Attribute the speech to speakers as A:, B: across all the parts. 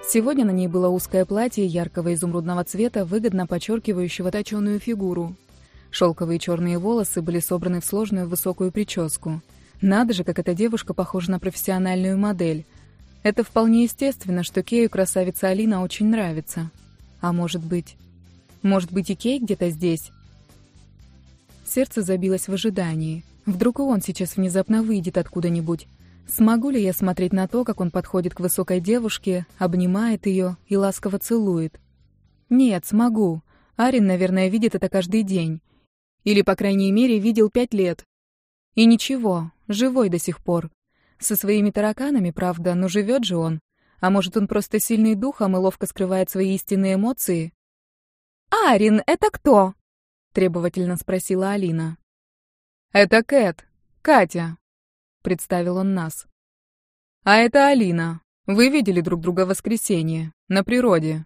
A: Сегодня на ней было узкое платье яркого изумрудного цвета, выгодно подчеркивающего точеную фигуру. Шелковые черные волосы были собраны в сложную высокую прическу. Надо же, как эта девушка похожа на профессиональную модель. Это вполне естественно, что Кею красавица Алина очень нравится. А может быть... Может быть, и Кей где-то здесь? Сердце забилось в ожидании. Вдруг и он сейчас внезапно выйдет откуда-нибудь. Смогу ли я смотреть на то, как он подходит к высокой девушке, обнимает ее и ласково целует? Нет, смогу. Арин, наверное, видит это каждый день. Или, по крайней мере, видел 5 лет. И ничего, живой до сих пор. Со своими тараканами, правда, но живет же он. А может, он просто сильный духом и ловко скрывает свои истинные эмоции?
B: «Арин, это кто?»
A: — требовательно спросила Алина. «Это Кэт, Катя», — представил он нас. «А это Алина. Вы видели друг друга в воскресенье, на природе».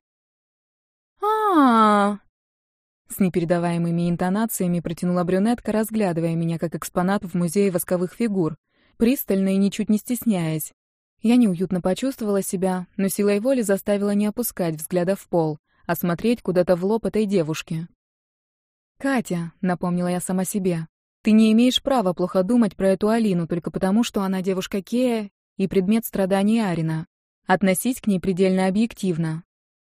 B: А-а-а!
A: С непередаваемыми интонациями протянула брюнетка, разглядывая меня как экспонат в музее восковых фигур, пристально и ничуть не стесняясь. Я неуютно почувствовала себя, но силой воли заставила не опускать взгляда в пол, а смотреть куда-то в лоб этой девушки. «Катя», — напомнила я сама себе, — «ты не имеешь права плохо думать про эту Алину только потому, что она девушка Кея и предмет страданий Арина. Относись к ней предельно объективно».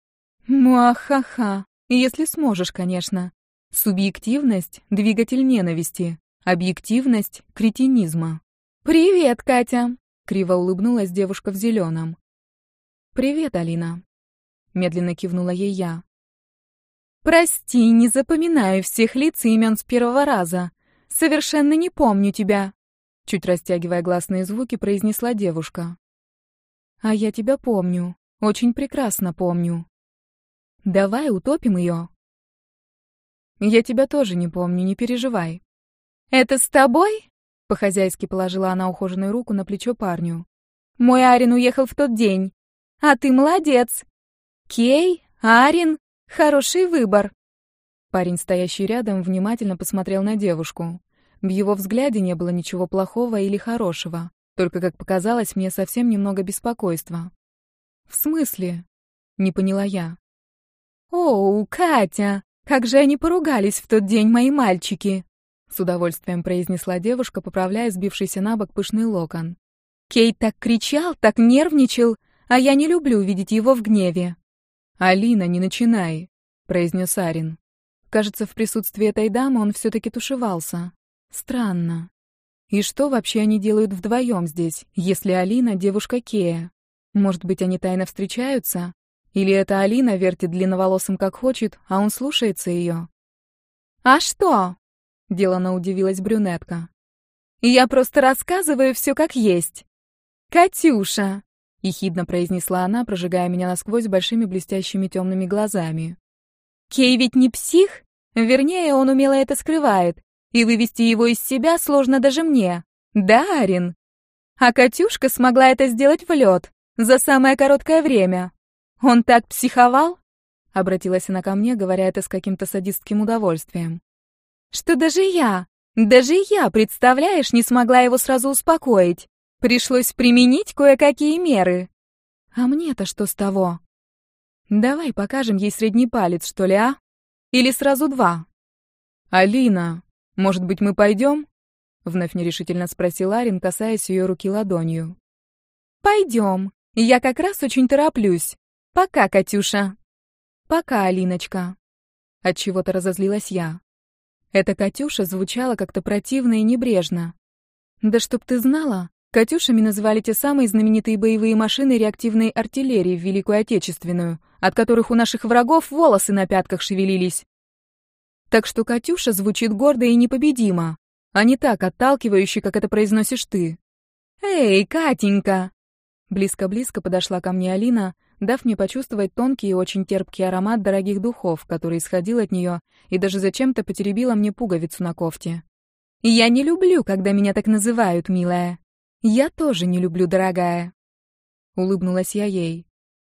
A: «Муахаха, если сможешь, конечно. Субъективность — двигатель ненависти, объективность — кретинизма».
B: «Привет, Катя!»
A: — криво улыбнулась девушка в зеленом. «Привет, Алина», — медленно кивнула ей я.
B: «Прости, не запоминаю всех лиц и имен с первого раза. Совершенно не помню тебя», —
A: чуть растягивая гласные звуки, произнесла девушка. «А я тебя помню, очень прекрасно помню. Давай утопим ее». «Я тебя тоже не помню, не переживай».
B: «Это с тобой?»
A: — по-хозяйски положила она ухоженную руку на плечо парню.
B: «Мой Арин уехал в тот день. А ты молодец. Кей, Арин, хороший выбор».
A: Парень, стоящий рядом, внимательно посмотрел на девушку. В его взгляде не было ничего плохого или хорошего, только, как показалось, мне совсем немного беспокойства. «В смысле?» — не поняла я.
B: «Оу, Катя, как же они поругались в тот день, мои мальчики!»
A: С удовольствием произнесла девушка, поправляя сбившийся на бок пышный локон.
B: «Кей так кричал, так нервничал, а я не люблю видеть его в гневе».
A: «Алина, не начинай», — произнес Арин. Кажется, в присутствии этой дамы он все-таки тушевался. Странно. И что вообще они делают вдвоем здесь, если Алина — девушка Кея? Может быть, они тайно встречаются? Или это Алина вертит длинноволосым как хочет, а он слушается ее?
B: «А что?» — делано удивилась брюнетка. «Я просто рассказываю все как есть. Катюша!» — ехидно произнесла она, прожигая меня насквозь большими блестящими темными глазами. «Кей ведь не псих? Вернее, он умело это скрывает, и вывести его из себя сложно даже мне. Да, Арин? А Катюшка смогла это сделать в лед, за самое короткое время. Он так психовал?» — обратилась она ко мне, говоря это с каким-то садистским удовольствием. «Что даже я, представляешь, не смогла его сразу успокоить. Пришлось применить кое-какие меры».
A: «А мне-то что с того? Давай покажем ей средний палец, что ли, а? Или сразу 2?» «Алина, может быть, мы пойдем?» — вновь нерешительно спросил Арин, касаясь ее руки ладонью.
B: «Пойдем. Я как раз очень тороплюсь. Пока, Катюша».
A: «Пока, Алиночка». Отчего-то разозлилась я. Эта Катюша звучала как-то противно и небрежно. Да чтоб ты знала, Катюшами называли те самые знаменитые боевые машины реактивной артиллерии в Великую Отечественную, от которых у наших врагов волосы на пятках шевелились. Так что Катюша звучит гордо и непобедимо, а не так отталкивающе, как это произносишь ты.
B: «Эй, Катенька!»
A: Близко-близко подошла ко мне Алина, дав мне почувствовать тонкий и очень терпкий аромат дорогих духов, который исходил от нее, и даже зачем-то потеребила мне пуговицу на кофте.
B: «Я не люблю, когда меня так называют, милая».
A: «Я тоже не люблю, дорогая», — улыбнулась я ей.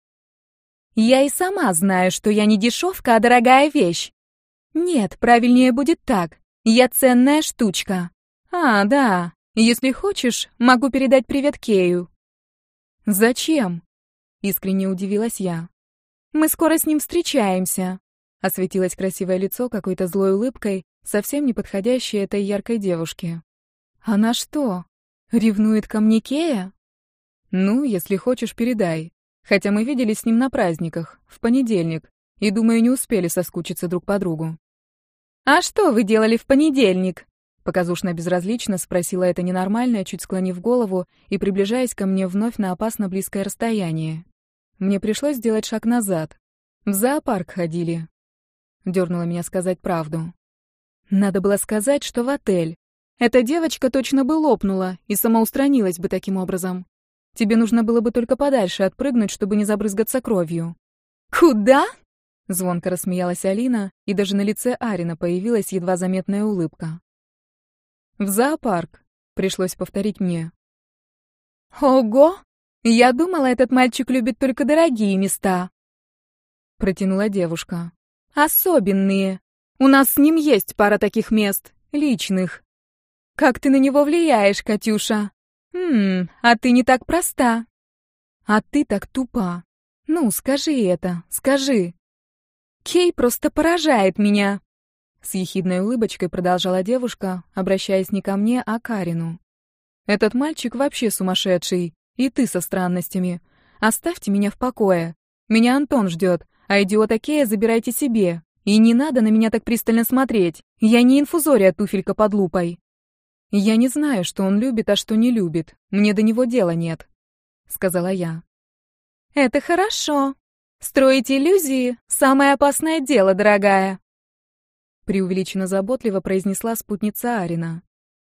B: «Я и сама знаю, что я не дешевка, а дорогая вещь. Нет, правильнее будет так. Я ценная штучка. А, да, если хочешь, могу передать привет Кею».
A: «Зачем?» Искренне удивилась я. «Мы скоро с ним встречаемся», — осветилось красивое лицо какой-то злой улыбкой, совсем не подходящей этой яркой девушке. «Она что, ревнует ко мне Кея?» «Ну, если хочешь, передай. Хотя мы виделись с ним на праздниках, в понедельник, и, думаю, не успели соскучиться друг по другу».
B: «А что вы делали в понедельник?»
A: Показушно безразлично спросила эта ненормальная, чуть склонив голову и приближаясь ко мне вновь на опасно близкое расстояние. Мне пришлось сделать шаг назад. В зоопарк ходили. Дёрнула меня сказать правду. Надо было сказать, что в отель. Эта девочка точно бы лопнула и самоустранилась бы таким образом. Тебе нужно было бы только подальше отпрыгнуть, чтобы не забрызгаться кровью.
B: «Куда?»
A: Звонко рассмеялась Алина, и даже на лице Арина появилась едва заметная улыбка. «В зоопарк», — пришлось повторить мне.
B: «Ого! Я думала, этот мальчик любит только дорогие места»,
A: — протянула девушка.
B: «Особенные. У нас с ним есть пара таких мест, личных. Как ты на него влияешь, Катюша? А ты не так проста.
A: А ты так тупа. Ну, скажи это, скажи».
B: Кей просто поражает меня.
A: С ехидной улыбочкой продолжала девушка, обращаясь не ко мне, а к Арину. «Этот мальчик вообще сумасшедший, и ты со странностями. Оставьте меня в покое. Меня Антон ждет, а идиота Кея забирайте себе. И не надо на меня так пристально смотреть. Я не инфузория туфелька под лупой. Я не знаю, что он любит, а что не любит. Мне до него дела нет», — сказала я.
B: «Это хорошо. Строить иллюзии — самое опасное дело, дорогая»,
A: — преувеличенно заботливо произнесла спутница Арина.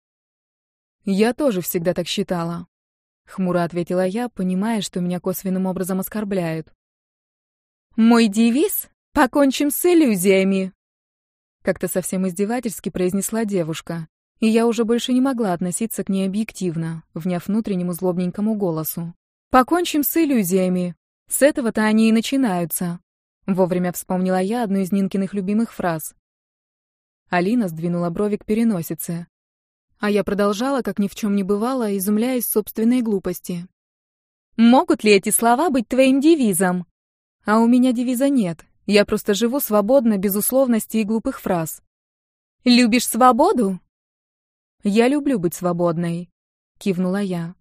A: «Я тоже всегда так считала», — хмуро ответила я, понимая, что меня косвенным образом оскорбляют.
B: «Мой девиз — покончим с иллюзиями»,
A: — как-то совсем издевательски произнесла девушка, и я уже больше не могла относиться к ней объективно, вняв внутреннему злобненькому голосу. «Покончим с иллюзиями. С этого-то они и начинаются», — вовремя вспомнила я одну из Нинкиных любимых фраз. Алина сдвинула брови к переносице. А я продолжала, как ни в чем не бывало, изумляясь собственной глупости.
B: «Могут ли эти слова быть твоим девизом?»
A: «А у меня девиза нет. Я просто живу свободно, без условностей и глупых фраз».
B: «Любишь свободу?»
A: «Я люблю быть свободной», — кивнула я.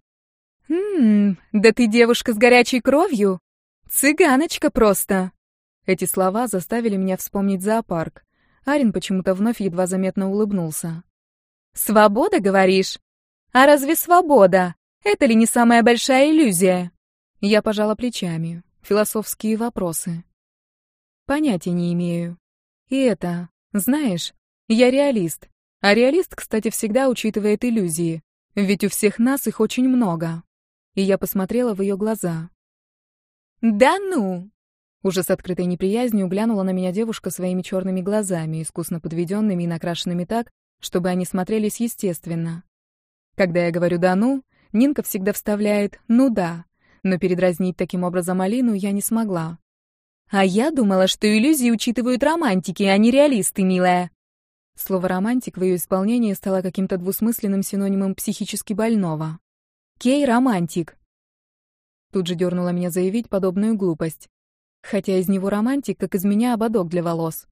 B: Да ты девушка с горячей кровью. Цыганочка просто».
A: Эти слова заставили меня вспомнить зоопарк. Арин почему-то вновь едва заметно улыбнулся.
B: «Свобода, говоришь? А разве свобода? Это ли не самая большая иллюзия?»
A: Я пожала плечами. Философские вопросы. Понятия не имею. И это, знаешь, я реалист. А реалист, кстати, всегда учитывает иллюзии. Ведь у всех нас их очень много. И я посмотрела в ее глаза.
B: «Да ну!»
A: Уже с открытой неприязнью глянула на меня девушка своими черными глазами, искусно подведенными и накрашенными так, чтобы они смотрелись естественно. Когда я говорю «да ну», Нинка всегда вставляет «ну да», но передразнить таким образом Алину я не смогла.
B: «А я думала, что иллюзии учитывают романтики, а не реалисты, милая».
A: Слово «романтик» в ее исполнении стало каким-то двусмысленным синонимом психически больного. «Кей — романтик». Тут же дернула меня заявить подобную глупость. Хотя из него романтик, как из меня ободок для волос.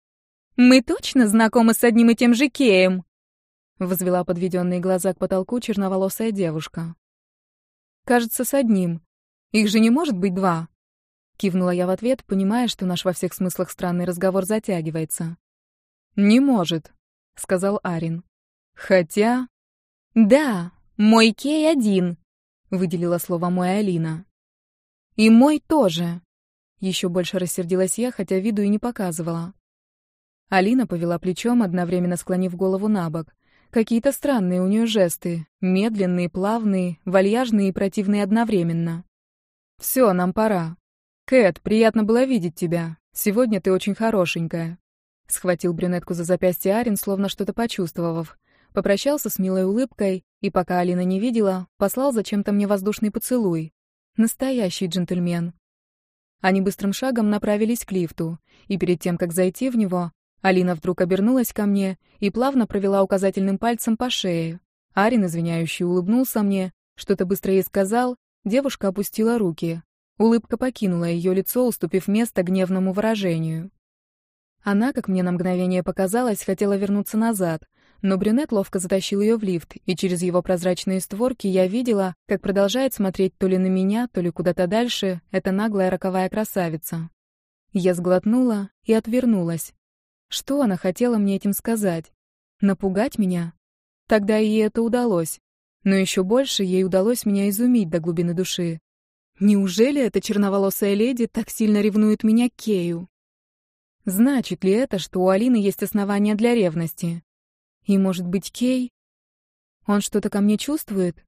B: «Мы точно знакомы с одним и тем же Кеем?»
A: Возвела подведенные глаза к потолку черноволосая девушка. «Кажется, с одним. Их же не может быть два». Кивнула я в ответ, понимая, что наш во всех смыслах странный разговор затягивается. «Не может», — сказал Арин. «Хотя...»
B: «Да, мой Кей один», — выделила слово «мой» Алина. «И мой тоже».
A: Еще больше рассердилась я, хотя виду и не показывала. Алина повела плечом, одновременно склонив голову набок. Какие-то странные у нее жесты. Медленные, плавные, вальяжные и противные одновременно. «Все, нам пора. Кэт, приятно было видеть тебя. Сегодня ты очень хорошенькая». Схватил брюнетку за запястье Арин, словно что-то почувствовав. Попрощался с милой улыбкой, и пока Алина не видела, послал зачем-то мне воздушный поцелуй. Настоящий джентльмен. Они быстрым шагом направились к лифту, и перед тем, как зайти в него, Алина вдруг обернулась ко мне и плавно провела указательным пальцем по шее. Арин, извиняюще улыбнулся мне, что-то быстро ей сказал, девушка опустила руки. Улыбка покинула ее лицо, уступив место гневному выражению. Она, как мне на мгновение показалось, хотела вернуться назад, но брюнет ловко затащил ее в лифт, и через его прозрачные створки я видела, как продолжает смотреть то ли на меня, то ли куда-то дальше эта наглая роковая красавица. Я сглотнула и отвернулась. Что она хотела мне этим сказать? Напугать меня? Тогда ей это удалось. Но еще больше ей удалось меня изумить до глубины души. Неужели эта черноволосая леди так сильно ревнует меня к Кею? Значит ли это, что у Алины есть основания для ревности? И, может быть, Кей? Он что-то ко мне чувствует?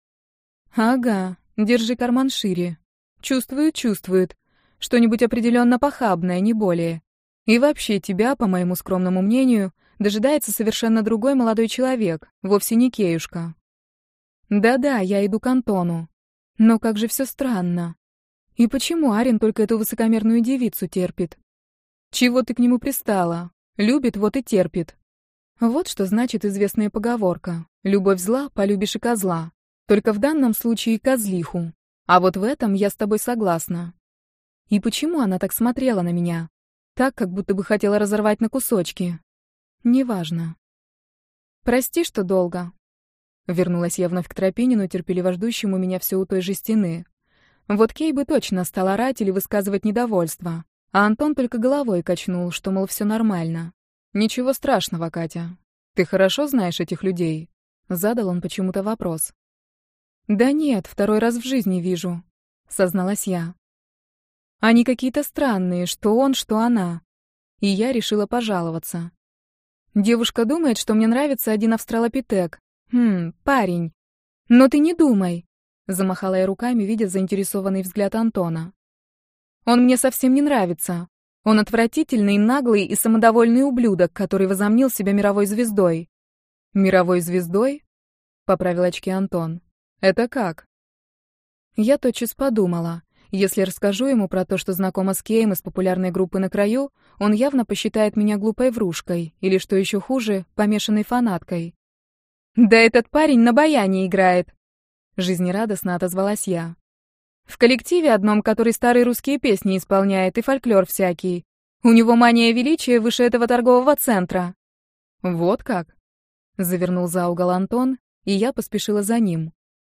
A: Ага, держи карман шире. Чувствует. Что-нибудь определенно похабное, не более. И вообще тебя, по моему скромному мнению, дожидается совершенно другой молодой человек, вовсе не Кеюшка. Да-да, я иду к Антону. Но как же все странно. И почему Арин только эту высокомерную девицу терпит? Чего ты к нему пристала? Любит, вот и терпит. Вот что значит известная поговорка: любовь зла, полюбишь и козла. Только в данном случае козлиху. А вот в этом я с тобой согласна. И почему она так смотрела на меня? Так, как будто бы хотела разорвать на кусочки. Неважно. Прости, что долго. Вернулась я вновь к Тропинину, терпеливо ждущему меня все у той же стены. Вот Кей бы точно стал орать или высказывать недовольство. А Антон только головой качнул, что, мол, все нормально. «Ничего страшного, Катя. Ты хорошо знаешь этих людей?» Задал он почему-то вопрос. «Да нет, второй раз в жизни вижу», — созналась я. «Они какие-то странные, что он, что она». И я решила пожаловаться. Девушка думает, что мне нравится один австралопитек. Парень. Но ты не думай, замахала я руками, видя заинтересованный взгляд Антона. Он мне совсем не нравится. Он отвратительный, наглый и самодовольный ублюдок, который возомнил себя мировой звездой. Мировой звездой? Поправил очки Антон. Это как? Я тотчас подумала. Если расскажу ему про то, что знакома с Кеем из популярной группы «На краю», он явно посчитает меня глупой врушкой, или, что еще хуже, помешанной фанаткой. «Да этот парень на баяне играет!» Жизнерадостно отозвалась я. «В коллективе одном, который старые русские песни исполняет и фольклор всякий. У него мания величия выше этого торгового центра». «Вот как?» Завернул за угол Антон, и я поспешила за ним.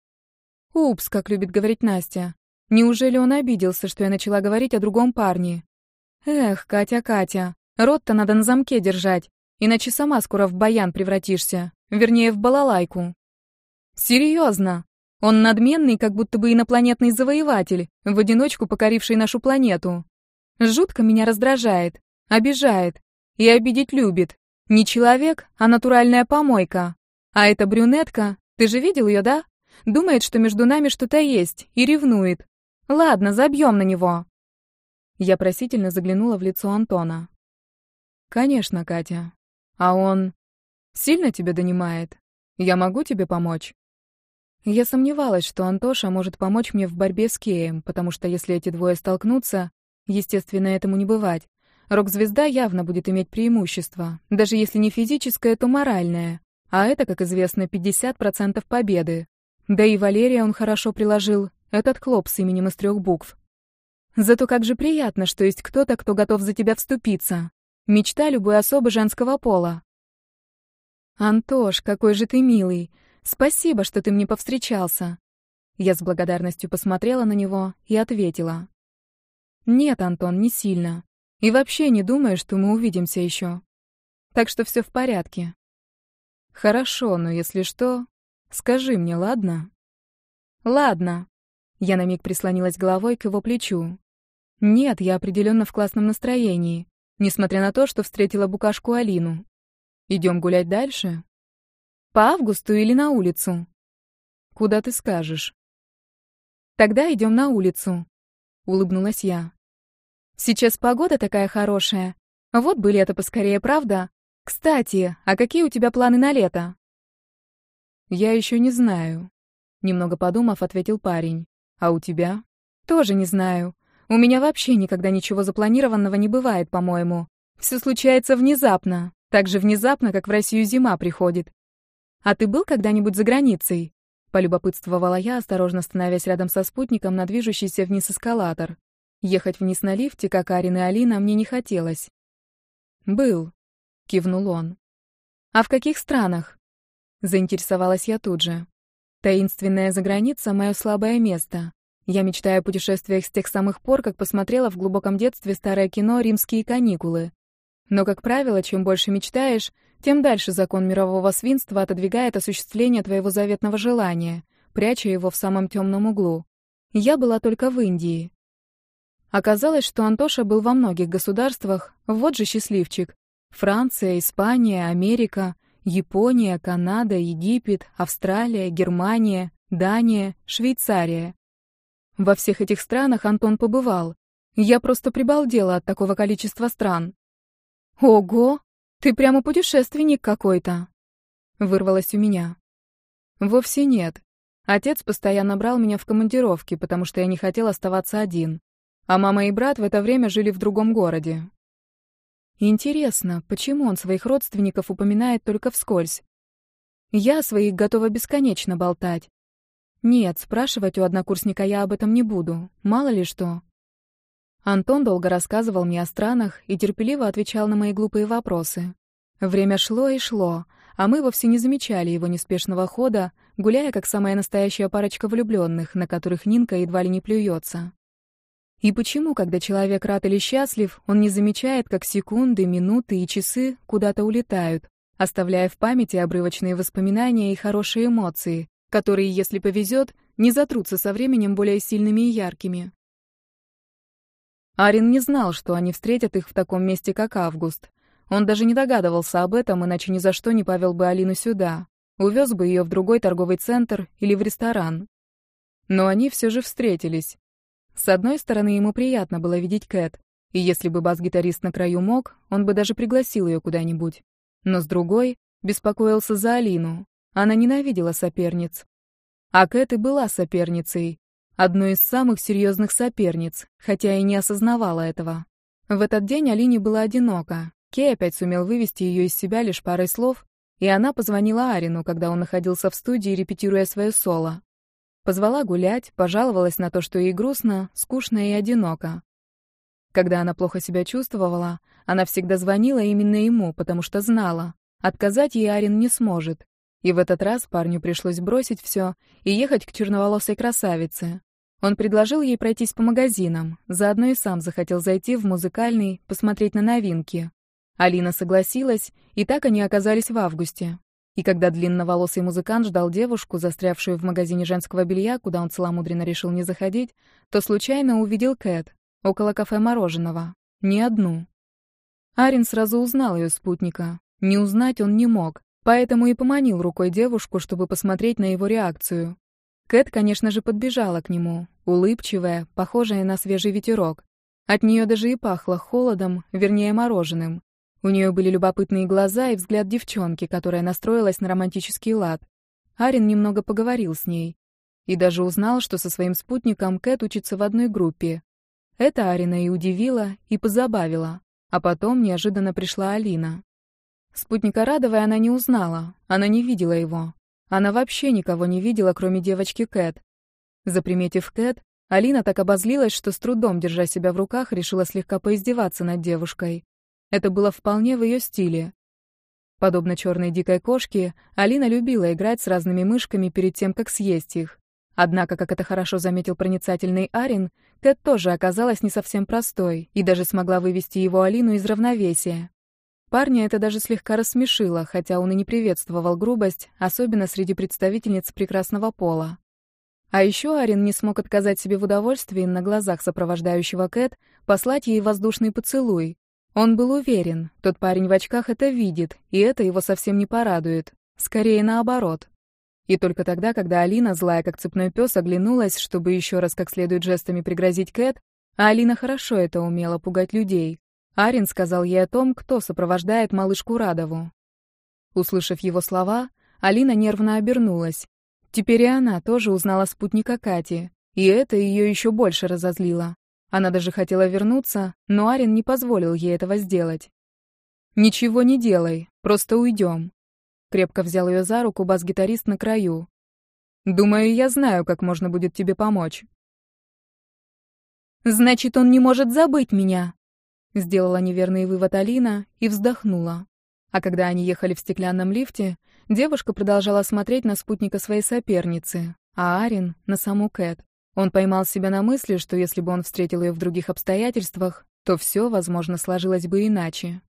A: «Упс», как любит говорить Настя. Неужели он обиделся, что я начала говорить о другом парне? Эх, Катя, рот-то надо на замке держать, иначе сама скоро в баян превратишься, вернее, в балалайку. Серьезно? Он надменный, как будто бы инопланетный завоеватель, в одиночку покоривший нашу планету. Жутко меня раздражает, обижает и обидеть любит. Не человек, а натуральная помойка. А эта брюнетка, ты же видел ее, да? Думает, что между нами что-то есть, и ревнует. Ладно, забьем на него. Я просительно заглянула в лицо Антона. Конечно, Катя. А он сильно тебя донимает? Я могу тебе помочь? Я сомневалась, что Антоша может помочь мне в борьбе с Кеем, потому что если эти двое столкнутся, естественно, этому не бывать, рок-звезда явно будет иметь преимущество, даже если не физическое, то моральное, а это, как известно, 50% победы. Да и Валерия он хорошо приложил, этот клоп с именем из 3 букв. Зато как же приятно, что есть кто-то, кто готов за тебя вступиться. Мечта любой особы женского пола. Антош, какой же ты милый. Спасибо, что ты мне повстречался. Я с благодарностью посмотрела на него и ответила. Нет, Антон, не сильно. И вообще не думаю, что мы увидимся еще. Так что все в порядке. Хорошо, но если что, скажи мне, ладно? Ладно. Я на миг прислонилась головой к его плечу. Нет, я определенно в классном настроении, несмотря на то, что встретила букашку Алину. Идем гулять дальше? По Августу или на улицу? Куда ты скажешь? Тогда идем на улицу, улыбнулась я. Сейчас погода такая хорошая. Вот бы лето поскорее, правда? Кстати, а какие у тебя планы на лето? Я еще не знаю, немного подумав, ответил парень. А у тебя? Тоже не знаю. У меня вообще никогда ничего запланированного не бывает, по-моему. Все случается внезапно, так же внезапно, как в Россию зима приходит. А ты был когда-нибудь за границей? Полюбопытствовала я, осторожно становясь рядом со спутником на движущийся вниз эскалатор. Ехать вниз на лифте, как Арин и Алина, мне не хотелось. «Был», — кивнул он. «А в каких странах?» Заинтересовалась я тут же. Таинственная заграница — мое слабое место. Я мечтаю о путешествиях с тех самых пор, как посмотрела в глубоком детстве старое кино «Римские каникулы». Но, как правило, чем больше мечтаешь, тем дальше закон мирового свинства отодвигает осуществление твоего заветного желания, пряча его в самом темном углу. Я была только в Индии. Оказалось, что Антоша был во многих государствах, вот же счастливчик. Франция, Испания, Америка, Япония, Канада, Египет, Австралия, Германия, Дания, Швейцария. Во всех этих странах Антон побывал. Я просто прибалдела от такого количества стран. «Ого! Ты прямо путешественник какой-то!» Вырвалось у меня. Вовсе нет. Отец постоянно брал меня в командировки, потому что я не хотел оставаться один. А мама и брат в это время жили в другом городе. Интересно, почему он своих родственников упоминает только вскользь? Я о своих готова бесконечно болтать. Нет, спрашивать у однокурсника я об этом не буду, мало ли что. Антон долго рассказывал мне о странах и терпеливо отвечал на мои глупые вопросы. Время шло и шло, а мы вовсе не замечали его неспешного хода, гуляя как самая настоящая парочка влюбленных, на которых Нинка едва ли не плюется. И почему, когда человек рад или счастлив, он не замечает, как секунды, минуты и часы куда-то улетают, оставляя в памяти обрывочные воспоминания и хорошие эмоции, которые, если повезет, не затрутся со временем более сильными и яркими? Арин не знал, что они встретят их в таком месте, как Август. Он даже не догадывался об этом, иначе ни за что не повел бы Алину сюда, увез бы ее в другой торговый центр или в ресторан. Но они все же встретились. С одной стороны, ему приятно было видеть Кэт, и если бы бас-гитарист на краю мог, он бы даже пригласил ее куда-нибудь. Но с другой, беспокоился за Алину. Она ненавидела соперниц. А Кэт и была соперницей. Одной из самых серьезных соперниц, хотя и не осознавала этого. В этот день Алине было одиноко. Кей опять сумел вывести ее из себя лишь парой слов, и она позвонила Арину, когда он находился в студии, репетируя свое соло. Позвала гулять, пожаловалась на то, что ей грустно, скучно и одиноко. Когда она плохо себя чувствовала, она всегда звонила именно ему, потому что знала, отказать ей Арин не сможет. И в этот раз парню пришлось бросить все и ехать к черноволосой красавице. Он предложил ей пройтись по магазинам, заодно и сам захотел зайти в музыкальный, посмотреть на новинки. Алина согласилась, и так они оказались в Августе. И когда длинноволосый музыкант ждал девушку, застрявшую в магазине женского белья, куда он целомудренно решил не заходить, то случайно увидел Кэт около кафе мороженого. Не одну. Арин сразу узнал ее спутника. Не узнать он не мог, поэтому и поманил рукой девушку, чтобы посмотреть на его реакцию. Кэт, конечно же, подбежала к нему, улыбчивая, похожая на свежий ветерок. От нее даже и пахло холодом, вернее, мороженым. У нее были любопытные глаза и взгляд девчонки, которая настроилась на романтический лад. Арин немного поговорил с ней. И даже узнал, что со своим спутником Кэт учится в одной группе. Это Арина и удивило, и позабавило. А потом неожиданно пришла Алина. Спутника Радовой она не узнала, она не видела его. Она вообще никого не видела, кроме девочки Кэт. Заприметив Кэт, Алина так обозлилась, что с трудом, держа себя в руках, решила слегка поиздеваться над девушкой. Это было вполне в ее стиле. Подобно черной дикой кошке, Алина любила играть с разными мышками перед тем, как съесть их. Однако, как это хорошо заметил проницательный Арин, Кэт тоже оказалась не совсем простой и даже смогла вывести его Алину из равновесия. Парня это даже слегка рассмешило, хотя он и не приветствовал грубость, особенно среди представительниц прекрасного пола. А еще Арин не смог отказать себе в удовольствии на глазах сопровождающего Кэт послать ей воздушный поцелуй. Он был уверен, тот парень в очках это видит, и это его совсем не порадует. Скорее наоборот. И только тогда, когда Алина, злая как цепной пес, оглянулась, чтобы еще раз как следует жестами пригрозить Кэт, а Алина хорошо это умела пугать людей, Арин сказал ей о том, кто сопровождает малышку Радову. Услышав его слова, Алина нервно обернулась. Теперь и она тоже узнала спутника Кати, и это ее еще больше разозлило. Она даже хотела вернуться, но Арин не позволил ей этого сделать. «Ничего не делай, просто уйдем». Крепко взял ее за руку бас-гитарист на краю. Думаю, я знаю, как можно будет тебе помочь.
B: Значит, он не может забыть меня. Сделала неверный вывод Алина и вздохнула. А когда они ехали в стеклянном лифте, девушка продолжала смотреть на спутника своей соперницы, а Арин — на саму Кэт. Он поймал себя на мысли, что если бы он встретил ее в других обстоятельствах, то все, возможно, сложилось бы иначе.